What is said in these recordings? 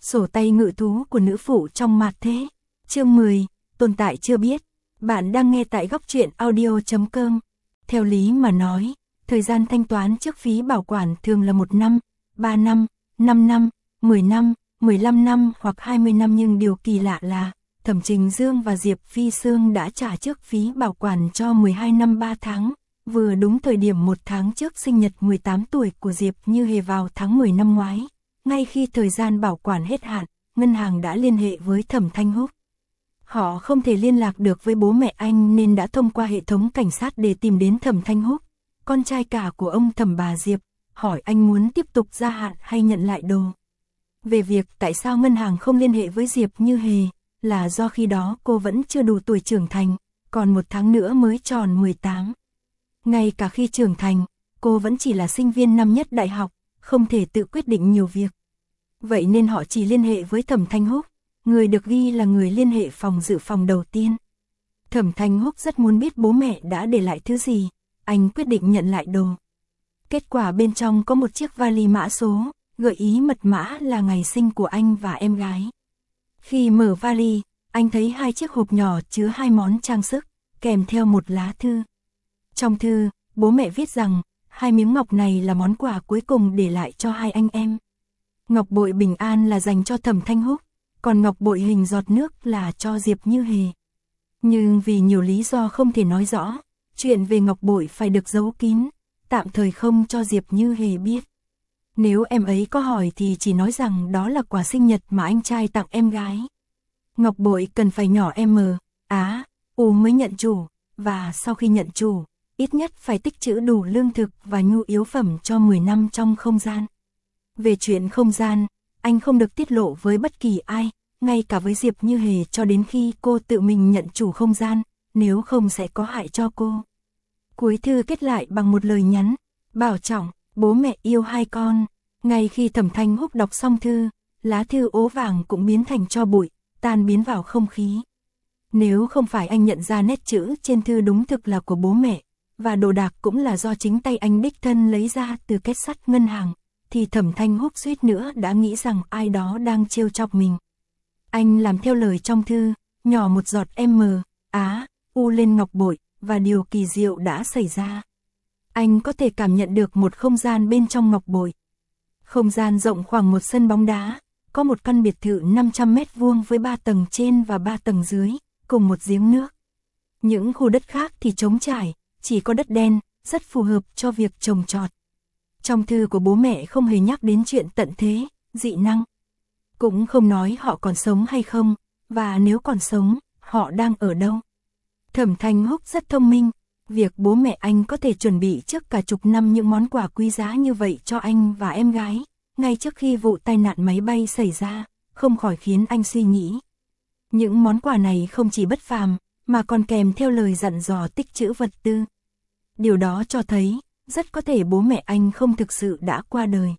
Sổ tay ngự thú của nữ phụ trong mạt thế. Chương 10, tồn tại chưa biết. Bạn đang nghe tại Góc Truyện Audio.com. Theo lý mà nói, thời gian thanh toán trước phí bảo quản thường là 1 năm, 3 năm, 5 năm, 10 năm, 15 năm hoặc 20 năm, nhưng điều kỳ lạ là Thẩm Trình Dương và Diệp Phi Sương đã trả trước phí bảo quản cho 12 năm 3 tháng, vừa đúng thời điểm 1 tháng trước sinh nhật 18 tuổi của Diệp Như Hề vào tháng 10 năm ngoái. Ngay khi thời gian bảo quản hết hạn, ngân hàng đã liên hệ với Thẩm Thanh Húc. Họ không thể liên lạc được với bố mẹ anh nên đã thông qua hệ thống cảnh sát để tìm đến Thẩm Thanh Húc, con trai cả của ông Thẩm bà Diệp, hỏi anh muốn tiếp tục gia hạn hay nhận lại đồ. Về việc tại sao ngân hàng không liên hệ với Diệp Như Hề, là do khi đó cô vẫn chưa đủ tuổi trưởng thành, còn 1 tháng nữa mới tròn 18. Ngay cả khi trưởng thành, cô vẫn chỉ là sinh viên năm nhất đại học, không thể tự quyết định nhiều việc. Vậy nên họ chỉ liên hệ với Thẩm Thanh Húc, người được ghi là người liên hệ phòng dự phòng đầu tiên. Thẩm Thanh Húc rất muốn biết bố mẹ đã để lại thứ gì, anh quyết định nhận lại đồ. Kết quả bên trong có một chiếc vali mã số, gợi ý mật mã là ngày sinh của anh và em gái. Khi mở vali, anh thấy 2 chiếc hộp nhỏ chứa 2 món trang sức, kèm theo một lá thư. Trong thư, bố mẹ viết rằng, 2 miếng ngọc này là món quà cuối cùng để lại cho 2 anh em. Ngọc bội bình an là dành cho Thẩm Thanh Húc, còn ngọc bội hình giọt nước là cho Diệp Như Hề. Nhưng vì nhiều lý do không thể nói rõ, chuyện về ngọc bội phải được giấu kín, tạm thời không cho Diệp Như Hề biết. Nếu em ấy có hỏi thì chỉ nói rằng đó là quà sinh nhật mà anh trai tặng em gái. Ngọc bội cần phải nhỏ M, Á, U mới nhận chủ, và sau khi nhận chủ, ít nhất phải tích trữ đủ lương thực và nhu yếu phẩm cho 10 năm trong không gian. Về chuyện không gian, anh không được tiết lộ với bất kỳ ai, ngay cả với Diệp Như Hề cho đến khi cô tự mình nhận chủ không gian, nếu không sẽ có hại cho cô. Cuối thư kết lại bằng một lời nhắn, bảo trọng, bố mẹ yêu 2 con. Ngay khi Thẩm Thanh Húc đọc xong thư, lá thư ố vàng cũng biến thành tro bụi, tan biến vào không khí. Nếu không phải anh nhận ra nét chữ trên thư đúng thực là của bố mẹ, và đồ đạc cũng là do chính tay anh đích thân lấy ra từ két sắt ngân hàng, thì Thẩm Thanh Húc suýt nữa đã nghĩ rằng ai đó đang trêu chọc mình. Anh làm theo lời trong thư, nhỏ một giọt M, Á, U lên ngọc bội, và điều kỳ diệu đã xảy ra. Anh có thể cảm nhận được một không gian bên trong ngọc bội. Không gian rộng khoảng một sân bóng đá, có một căn biệt thự 500 mét vuông với 3 tầng trên và 3 tầng dưới, cùng một giếng nước. Những khu đất khác thì trống trải, chỉ có đất đen, rất phù hợp cho việc trồng trọt. Trong thư của bố mẹ không hề nhắc đến chuyện tận thế, dị năng. Cũng không nói họ còn sống hay không, và nếu còn sống, họ đang ở đâu. Thẩm Thanh Húc rất thông minh, việc bố mẹ anh có thể chuẩn bị trước cả chục năm những món quà quý giá như vậy cho anh và em gái, ngay trước khi vụ tai nạn máy bay xảy ra, không khỏi khiến anh suy nghĩ. Những món quà này không chỉ bất phàm, mà còn kèm theo lời dặn dò tích trữ vật tư. Điều đó cho thấy, rất có thể bố mẹ anh không thực sự đã qua đời.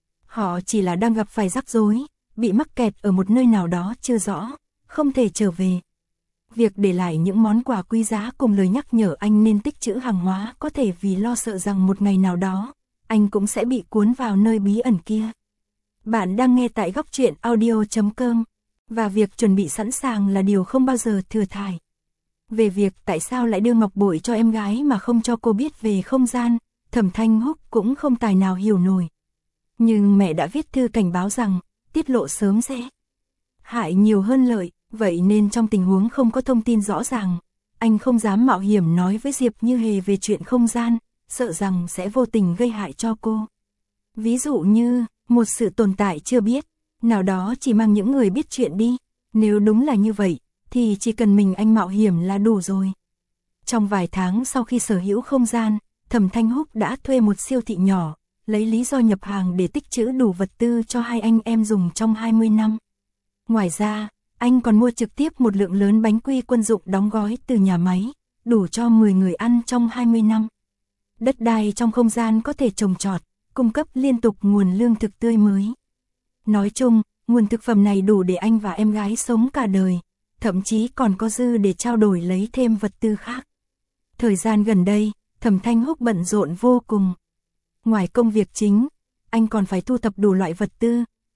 Họ chỉ là đang gặp phải rắc rối, bị mắc kẹt ở một nơi nào đó chưa rõ, không thể trở về. Việc để lại những món quà quý giá cùng lời nhắc nhở anh nên tích trữ hàng hóa có thể vì lo sợ rằng một ngày nào đó, anh cũng sẽ bị cuốn vào nơi bí ẩn kia. Bạn đang nghe tại Góc Truyện Audio.com, và việc chuẩn bị sẵn sàng là điều không bao giờ thừa thãi. Về việc tại sao lại đưa ngọc bội cho em gái mà không cho cô biết về không gian, Thẩm Thanh Húc cũng không tài nào hiểu nổi. Nhưng mẹ đã viết thư cảnh báo rằng, tiết lộ sớm sẽ hại nhiều hơn lợi, vậy nên trong tình huống không có thông tin rõ ràng, anh không dám mạo hiểm nói với Diệp Như Hề về chuyện không gian, sợ rằng sẽ vô tình gây hại cho cô. Ví dụ như, một sự tồn tại chưa biết, nào đó chỉ mang những người biết chuyện đi, nếu đúng là như vậy, thì chỉ cần mình anh mạo hiểm là đủ rồi. Trong vài tháng sau khi sở hữu không gian, Thẩm Thanh Húc đã thuê một siêu thị nhỏ, lấy lý do nhập hàng để tích trữ đủ vật tư cho 2 anh em dùng trong 20 năm. Ngoài ra, anh còn mua trực tiếp một lượng lớn bánh quy quân dụng đóng gói từ nhà máy, đủ cho 10 người ăn trong 20 năm. Đất đai trong không gian có thể trồng trọt, cung cấp liên tục nguồn lương thực tươi mới. Nói chung, nguồn thực phẩm này đủ để anh và em gái sống cả đời, thậm chí còn có dư để trao đổi lấy thêm vật tư khác. Thời gian gần đây, Thẩm Thanh Húc bận rộn vô cùng. Ngoài công việc chính, anh còn phải thu thập đủ loại vật tư,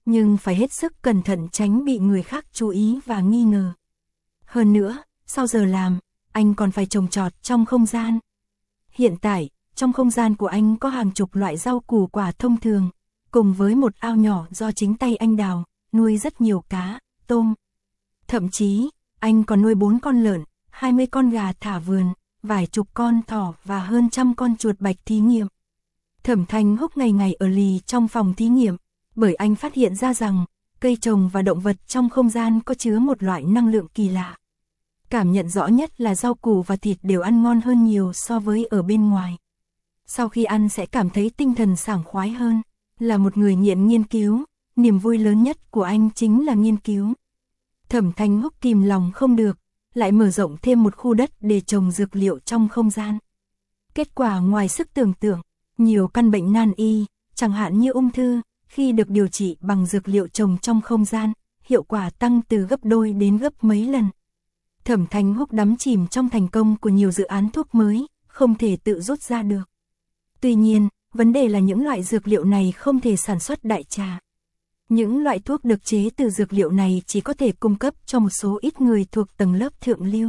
nhưng phải hết sức cẩn thận tránh bị người khác chú ý và nghi ngờ. Hơn nữa, sau giờ làm, anh còn phải trồng trọt trong không gian. Hiện tại, trong không gian của anh có hàng chục loại rau củ quả thông thường, cùng với một ao nhỏ do chính tay anh đào, nuôi rất nhiều cá, tôm. Thậm chí, anh còn nuôi 4 con lợn, 20 con gà thả vườn, vài chục con thỏ và hơn 100 con chuột bạch thí nghiệm. Thẩm Thanh Húc ngày ngày ở lì trong phòng thí nghiệm, bởi anh phát hiện ra rằng, cây trồng và động vật trong không gian có chứa một loại năng lượng kỳ lạ. Cảm nhận rõ nhất là rau củ và thịt đều ăn ngon hơn nhiều so với ở bên ngoài. Sau khi ăn sẽ cảm thấy tinh thần sảng khoái hơn, là một người nghiện nghiên cứu, niềm vui lớn nhất của anh chính là nghiên cứu. Thẩm Thanh Húc kìm lòng không được, lại mở rộng thêm một khu đất để trồng dược liệu trong không gian. Kết quả ngoài sức tưởng tượng, nhiều căn bệnh nan y, chẳng hạn như ung thư, khi được điều trị bằng dược liệu trồng trong không gian, hiệu quả tăng từ gấp đôi đến gấp mấy lần. Thẩm Thanh Húc đắm chìm trong thành công của nhiều dự án thuốc mới, không thể tự rút ra được. Tuy nhiên, vấn đề là những loại dược liệu này không thể sản xuất đại trà. Những loại thuốc được chế từ dược liệu này chỉ có thể cung cấp cho một số ít người thuộc tầng lớp thượng lưu.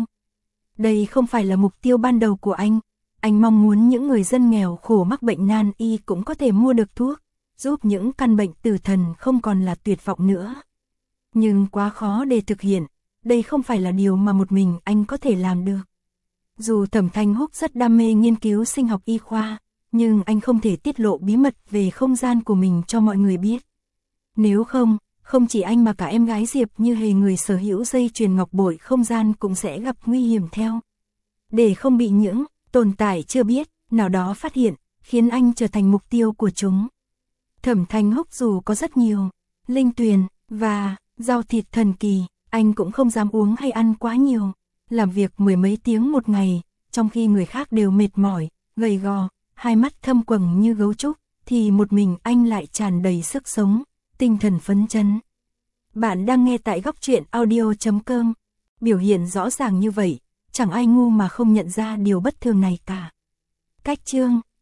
Đây không phải là mục tiêu ban đầu của anh mong muốn những người dân nghèo khổ mắc bệnh nan y cũng có thể mua được thuốc, giúp những căn bệnh tử thần không còn là tuyệt vọng nữa. Nhưng quá khó để thực hiện, đây không phải là điều mà một mình anh có thể làm được. Dù Thẩm Thanh Húc rất đam mê nghiên cứu sinh học y khoa, nhưng anh không thể tiết lộ bí mật về không gian của mình cho mọi người biết. Nếu không, không chỉ anh mà cả em gái Diệp Như Hề người sở hữu dây chuyền ngọc bội không gian cũng sẽ gặp nguy hiểm theo. Để không bị những tồn tại chưa biết nào đó phát hiện, khiến anh trở thành mục tiêu của chúng. Thẩm Thanh Húc dù có rất nhiều linh tuyền và rau thịt thần kỳ, anh cũng không dám uống hay ăn quá nhiều. Làm việc mười mấy tiếng một ngày, trong khi người khác đều mệt mỏi, gầy gò, hai mắt thâm quầng như gấu trúc, thì một mình anh lại tràn đầy sức sống, tinh thần phấn chấn. Bạn đang nghe tại Góc Truyện Audio.com. Biểu hiện rõ ràng như vậy, chẳng ai ngu mà không nhận ra điều bất thường này cả. Cách chương